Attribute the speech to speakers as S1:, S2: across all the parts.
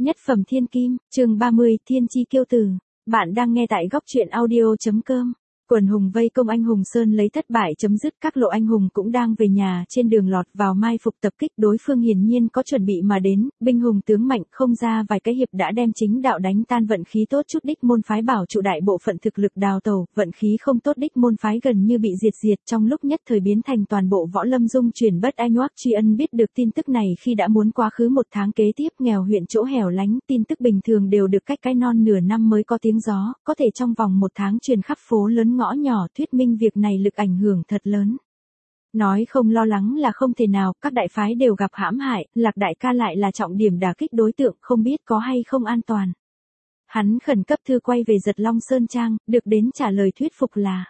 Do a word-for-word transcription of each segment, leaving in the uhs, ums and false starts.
S1: Nhất phẩm thiên kim, chương ba mươi, thiên chi kiêu tử. Bạn đang nghe tại góc truyện audio.com. Quần hùng vây công anh hùng Sơn lấy thất bại chấm dứt, các lộ anh hùng cũng đang về nhà, trên đường lọt vào mai phục tập kích, đối phương hiển nhiên có chuẩn bị mà đến, binh hùng tướng mạnh, không ra vài cái hiệp đã đem chính đạo đánh tan. Vận khí tốt chút đích môn phái bảo trụ đại bộ phận thực lực đào tẩu, vận khí không tốt đích môn phái gần như bị diệt diệt, trong lúc nhất thời biến thành toàn bộ võ lâm dung chuyển bất anh. Hoắc Truy Ân biết được tin tức này khi đã muốn quá khứ một tháng kế tiếp, nghèo huyện chỗ hẻo lánh, tin tức bình thường đều được cách cái non nửa năm mới có tiếng gió, có thể trong vòng một tháng truyền khắp phố lớn ngõ nhỏ, thuyết minh việc này lực ảnh hưởng thật lớn. Nói không lo lắng là không thể nào, các đại phái đều gặp hãm hại, Lạc đại ca lại là trọng điểm đả kích đối tượng, không biết có hay không an toàn. Hắn khẩn cấp thư quay về Giật Long Sơn Trang, được đến trả lời thuyết phục là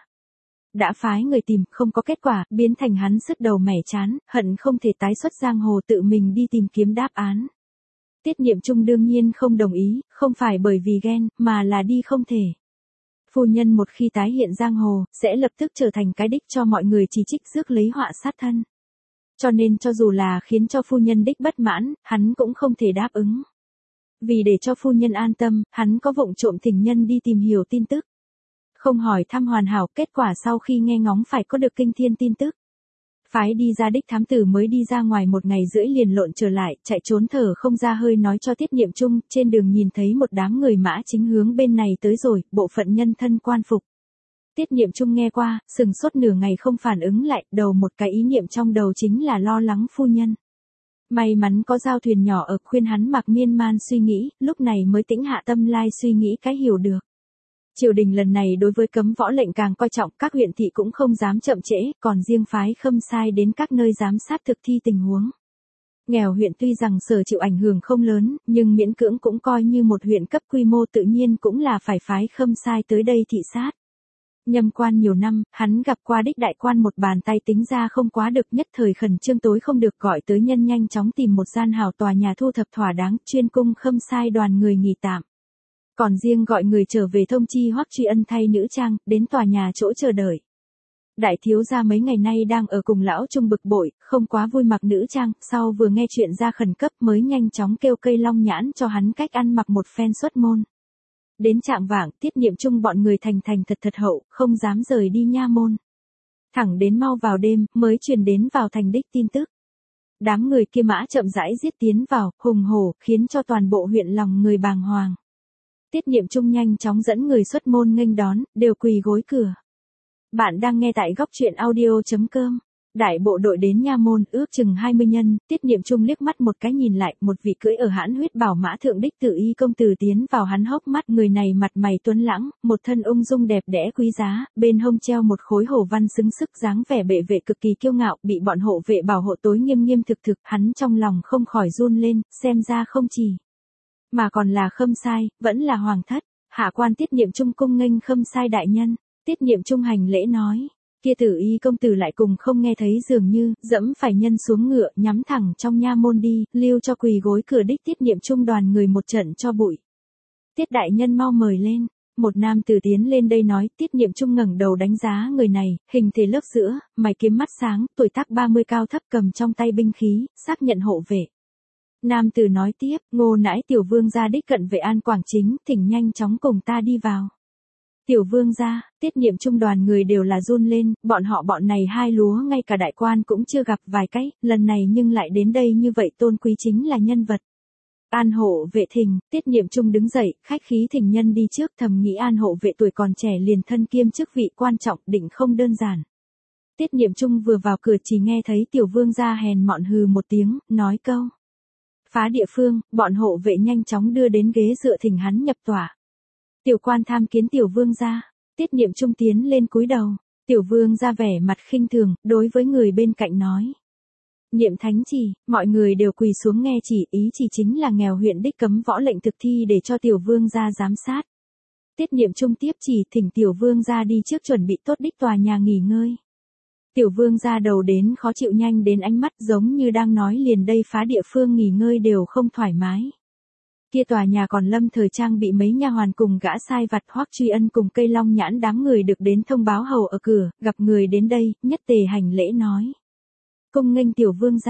S1: đã phái người tìm, không có kết quả, biến thành hắn sứt đầu mẻ chán, hận không thể tái xuất giang hồ tự mình đi tìm kiếm đáp án. Tiết Niệm Trung đương nhiên không đồng ý, không phải bởi vì ghen, mà là đi không thể. Phu nhân một khi tái hiện giang hồ, sẽ lập tức trở thành cái đích cho mọi người chỉ trích rước lấy họa sát thân. Cho nên cho dù là khiến cho phu nhân đích bất mãn, hắn cũng không thể đáp ứng. Vì để cho phu nhân an tâm, hắn có vụng trộm thỉnh nhân đi tìm hiểu tin tức. Không hỏi thăm hoàn hảo, kết quả sau khi nghe ngóng phải có được kinh thiên tin tức. Phái đi ra đích thám tử mới đi ra ngoài một ngày rưỡi liền lộn trở lại, chạy trốn thở không ra hơi nói cho Tiết Niệm Trung, trên đường nhìn thấy một đám người mã chính hướng bên này tới rồi, bộ phận nhân thân quan phục. Tiết Niệm Trung nghe qua, sừng sốt nửa ngày không phản ứng lại, đầu một cái ý niệm trong đầu chính là lo lắng phu nhân. May mắn có giao thuyền nhỏ ở, khuyên hắn mặc miên man suy nghĩ, lúc này mới tĩnh hạ tâm lai suy nghĩ cái hiểu được. Triều đình lần này đối với cấm võ lệnh càng coi trọng, các huyện thị cũng không dám chậm trễ, còn riêng phái Khâm Sai đến các nơi giám sát thực thi tình huống. Nghèo huyện tuy rằng sở chịu ảnh hưởng không lớn, nhưng miễn cưỡng cũng coi như một huyện cấp quy mô, tự nhiên cũng là phải phái Khâm Sai tới đây thị sát. Nhâm quan nhiều năm, hắn gặp qua đích đại quan một bàn tay tính ra không quá được, nhất thời khẩn trương tối không được gọi tới nhân nhanh chóng tìm một gian hào tòa nhà thu thập thỏa đáng, chuyên cung Khâm Sai đoàn người nghỉ tạm. Còn riêng gọi người trở về thông chi Hoắc Truy Ân thay nữ trang, đến tòa nhà chỗ chờ đợi. Đại thiếu gia mấy ngày nay đang ở cùng lão Trung bực bội, không quá vui mặc nữ trang, sau vừa nghe chuyện ra khẩn cấp mới nhanh chóng kêu Cây Long Nhãn cho hắn cách ăn mặc một phen xuất môn. Đến trạng vạng, Tiết Niệm Trung bọn người thành thành thật thật hậu, không dám rời đi nha môn. Thẳng đến mau vào đêm, mới truyền đến vào thành đích tin tức. Đám người kia mã chậm rãi giết tiến vào, hùng hổ, khiến cho toàn bộ huyện lòng người bàng hoàng. Tiết Niệm Trung nhanh chóng dẫn người xuất môn nghênh đón, đều quỳ gối cửa. Bạn đang nghe tại góc truyện audio.com. Đại bộ đội đến nha môn, ước chừng hai mươi nhân, Tiết Niệm Trung liếc mắt một cái nhìn lại, một vị cưỡi ở hãn huyết bảo mã thượng đích Tự Y công tử tiến vào hắn hốc mắt, người này mặt mày tuấn lãng, một thân ung dung đẹp đẽ quý giá, bên hông treo một khối hổ văn xứng sức, dáng vẻ bệ vệ cực kỳ kiêu ngạo, bị bọn hộ vệ bảo hộ tối nghiêm nghiêm thực thực, hắn trong lòng không khỏi run lên, xem ra không chỉ mà còn là Khâm Sai, vẫn là hoàng thất. Hạ quan Tiết Niệm Trung cung nghênh Khâm Sai đại nhân. Tiết Niệm Trung hành lễ nói, kia Tử Y công tử lại cùng không nghe thấy dường như, dẫm phải nhân xuống ngựa, nhắm thẳng trong nha môn đi, lưu cho quỳ gối cửa đích Tiết Niệm Trung đoàn người một trận cho bụi. Tiết đại nhân mau mời lên. Một nam tử tiến lên đây nói, Tiết Niệm Trung ngẩng đầu đánh giá người này, hình thể lớp giữa, mày kiếm mắt sáng, tuổi tác ba mươi cao thấp, cầm trong tay binh khí, xác nhận hộ vệ. Nam tử nói tiếp, Ngô nãi tiểu vương gia đích cận vệ An Quảng Chính, thỉnh nhanh chóng cùng ta đi vào. Tiểu vương gia, Tiết Niệm Trung đoàn người đều là run lên, bọn họ bọn này hai lúa ngay cả đại quan cũng chưa gặp vài cái, lần này nhưng lại đến đây như vậy tôn quý chính là nhân vật. An hộ vệ thỉnh, Tiết Niệm Trung đứng dậy, khách khí thỉnh nhân đi trước, thầm nghĩ An hộ vệ tuổi còn trẻ liền thân kiêm chức vị quan trọng, định không đơn giản. Tiết Niệm Trung vừa vào cửa chỉ nghe thấy tiểu vương gia hèn mọn hừ một tiếng, nói câu phá địa phương, bọn hộ vệ nhanh chóng đưa đến ghế dựa thỉnh hắn nhập tòa. Tiểu quan tham kiến tiểu vương gia. Tiết Niệm Trung tiến lên cúi đầu. Tiểu vương gia vẻ mặt khinh thường, đối với người bên cạnh nói. Niệm thánh chỉ, mọi người đều quỳ xuống nghe chỉ, ý chỉ chính là nghèo huyện đích cấm võ lệnh thực thi để cho tiểu vương gia giám sát. Tiết Niệm Trung tiếp chỉ thỉnh tiểu vương gia đi trước chuẩn bị tốt đích tòa nhà nghỉ ngơi. Tiểu vương gia đầu đến khó chịu, nhanh đến ánh mắt giống như đang nói liền đây phá địa phương nghỉ ngơi đều không thoải mái. Kia tòa nhà còn lâm thời trang bị mấy nha hoàn cùng gã sai vặt. Hoắc Truy Ân cùng Cây Long Nhãn đám người được đến thông báo hầu ở cửa, gặp người đến đây, nhất tề hành lễ nói. Cung nghênh tiểu vương gia.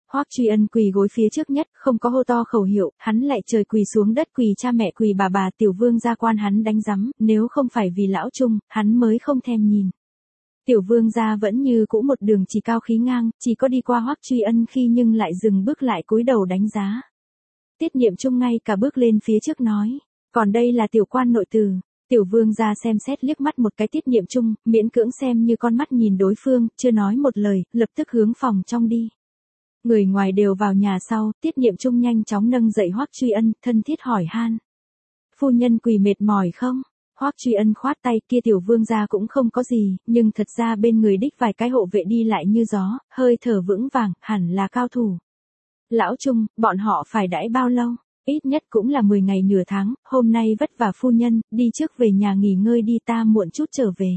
S1: Hoắc Truy Ân quỳ gối phía trước nhất, không có hô to khẩu hiệu, hắn lại trời quỳ xuống đất quỳ cha mẹ quỳ bà bà tiểu vương gia quan hắn đánh rắm, nếu không phải vì lão Trung, hắn mới không thèm nhìn. Tiểu vương gia vẫn như cũ một đường chỉ cao khí ngang, chỉ có đi qua Hoắc Truy Ân khi nhưng lại dừng bước lại cúi đầu đánh giá. Tiết Niệm Trung ngay cả bước lên phía trước nói, còn đây là tiểu quan nội từ. Tiểu vương gia xem xét liếc mắt một cái Tiết Niệm Trung, miễn cưỡng xem như con mắt nhìn đối phương, chưa nói một lời, lập tức hướng phòng trong đi. Người ngoài đều vào nhà sau, Tiết Niệm Trung nhanh chóng nâng dậy Hoắc Truy Ân, thân thiết hỏi han. Phu nhân quỳ mệt mỏi không? Hoắc Truy Ân khoát tay, kia tiểu vương gia cũng không có gì, nhưng thật ra bên người đích vài cái hộ vệ đi lại như gió, hơi thở vững vàng, hẳn là cao thủ. Lão Trung, bọn họ phải đãi bao lâu? Ít nhất cũng là mười ngày nửa tháng, hôm nay vất vả phu nhân, đi trước về nhà nghỉ ngơi đi, ta muộn chút trở về.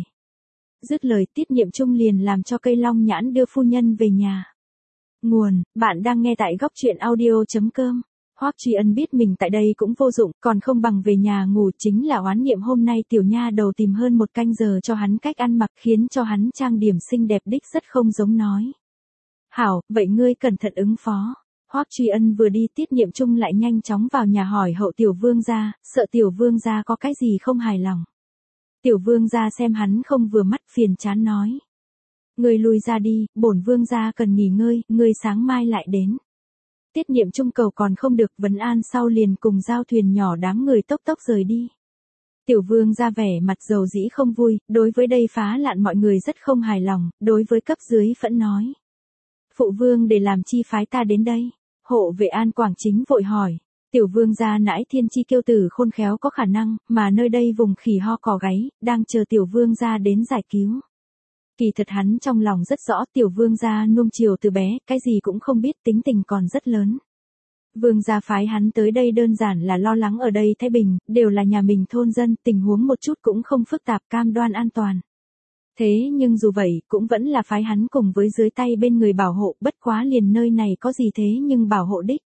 S1: Dứt lời Tiết Niệm Trung liền làm cho cây long nhãn đưa phu nhân về nhà. Nguồn, bạn đang nghe tại góc truyện audio.com. Hoắc Truy Ân biết mình tại đây cũng vô dụng, còn không bằng về nhà ngủ, chính là oán niệm hôm nay tiểu nha đầu tìm hơn một canh giờ cho hắn cách ăn mặc khiến cho hắn trang điểm xinh đẹp đích rất không giống nói. Hảo, vậy ngươi cẩn thận ứng phó. Hoắc Truy Ân vừa đi Tiết Niệm Trung lại nhanh chóng vào nhà hỏi hậu tiểu vương gia, sợ tiểu vương gia có cái gì không hài lòng. Tiểu vương gia xem hắn không vừa mắt phiền chán nói. Ngươi lui ra đi, bổn vương gia cần nghỉ ngơi, ngươi sáng mai lại đến. Tiết Niệm Trung cầu còn không được, vấn an sau liền cùng giao thuyền nhỏ đám người tốc tốc rời đi. Tiểu vương ra vẻ mặt dầu dĩ không vui, đối với đây phá lạn mọi người rất không hài lòng, đối với cấp dưới phẫn nói. Phụ vương để làm chi phái ta đến đây? Hộ vệ An Quảng Chính vội hỏi. Tiểu vương gia nãi thiên chi kiêu tử khôn khéo có khả năng, mà nơi đây vùng khỉ ho cò gáy, đang chờ tiểu vương gia đến giải cứu. Kỳ thật hắn trong lòng rất rõ tiểu vương gia nuông chiều từ bé, cái gì cũng không biết, tính tình còn rất lớn. Vương gia phái hắn tới đây đơn giản là lo lắng ở đây Thái Bình, đều là nhà mình thôn dân, tình huống một chút cũng không phức tạp, cam đoan an toàn. Thế nhưng dù vậy, cũng vẫn là phái hắn cùng với dưới tay bên người bảo hộ, bất quá liền nơi này có gì thế nhưng bảo hộ đích.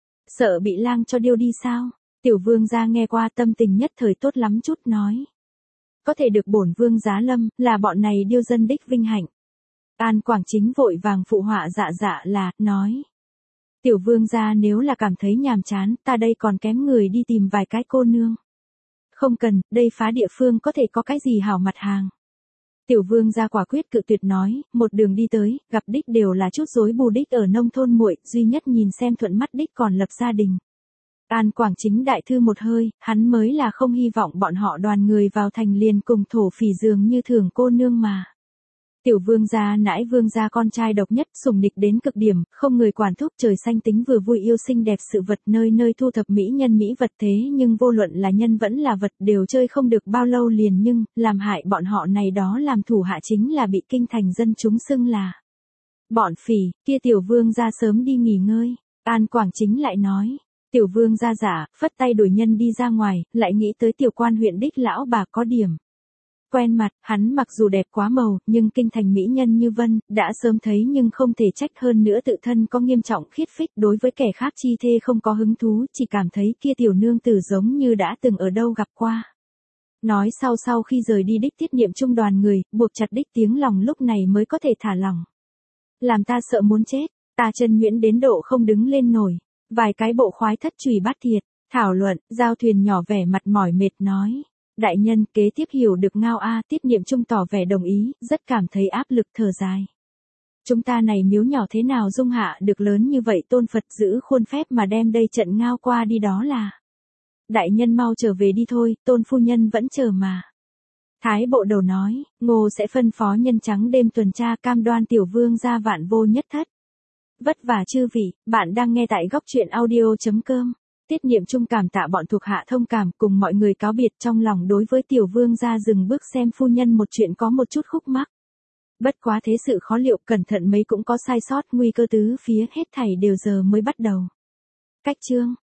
S1: Sợ bị lang cho điêu đi sao? Tiểu vương gia nghe qua tâm tình nhất thời tốt lắm chút nói. Có thể được bổn vương giá lâm, là bọn này điêu dân đích vinh hạnh. An Quảng Chính vội vàng phụ họa dạ dạ là, nói. Tiểu vương gia nếu là cảm thấy nhàm chán, ta đây còn kém người đi tìm vài cái cô nương. Không cần, đây phá địa phương có thể có cái gì hảo mặt hàng. Tiểu vương gia quả quyết cự tuyệt nói, một đường đi tới, gặp đích đều là chút rối bù đích ở nông thôn muội, duy nhất nhìn xem thuận mắt đích còn lập gia đình. An Quảng Chính đại thư một hơi, hắn mới là không hy vọng bọn họ đoàn người vào thành liền cùng thổ phỉ dường như thường cô nương mà. Tiểu vương gia nãi vương gia con trai độc nhất, sủng địch đến cực điểm, không người quản thúc, trời xanh tính vừa vui yêu xinh đẹp sự vật, nơi nơi thu thập mỹ nhân mỹ vật, thế nhưng vô luận là nhân vẫn là vật đều chơi không được bao lâu liền, nhưng làm hại bọn họ này đó làm thủ hạ chính là bị kinh thành dân chúng xưng là bọn phỉ. Kia tiểu vương gia sớm đi nghỉ ngơi. An Quảng Chính lại nói. Tiểu vương gia giả, phất tay đuổi nhân đi ra ngoài, lại nghĩ tới tiểu quan huyện đích lão bà có điểm quen mặt, hắn mặc dù đẹp quá màu, nhưng kinh thành mỹ nhân như vân, đã sớm thấy nhưng không thể trách, hơn nữa tự thân có nghiêm trọng khiết phích, đối với kẻ khác chi thê không có hứng thú, chỉ cảm thấy kia tiểu nương tử giống như đã từng ở đâu gặp qua. Nói sau sau khi rời đi đích Tiết Niệm Trung đoàn người, buộc chặt đích tiếng lòng lúc này mới có thể thả lỏng. Làm ta sợ muốn chết, ta chân nhuyễn đến độ không đứng lên nổi. Vài cái bộ khoái thất chùy bát thiệt, thảo luận, giao thuyền nhỏ vẻ mặt mỏi mệt nói. Đại nhân kế tiếp hiểu được ngao a. Tiết Niệm Trung tỏ vẻ đồng ý, rất cảm thấy áp lực thở dài. Chúng ta này miếu nhỏ thế nào dung hạ được lớn như vậy, tôn Phật giữ khuôn phép mà đem đây trận ngao qua đi đó là. Đại nhân mau trở về đi thôi, tôn phu nhân vẫn chờ mà. Thái bộ đầu nói, Ngô sẽ phân phó nhân trắng đêm tuần tra, cam đoan tiểu vương gia vạn vô nhất thất. Vất vả chư vị, bạn đang nghe tại góc truyện audio.com. Tiết Niệm Trung cảm tạ bọn thuộc hạ thông cảm, cùng mọi người cáo biệt, trong lòng đối với tiểu vương gia dừng bước xem phu nhân một chuyện có một chút khúc mắc. Bất quá thế sự khó liệu, cẩn thận mấy cũng có sai sót, nguy cơ tứ phía, hết thảy đều giờ mới bắt đầu. Cách chương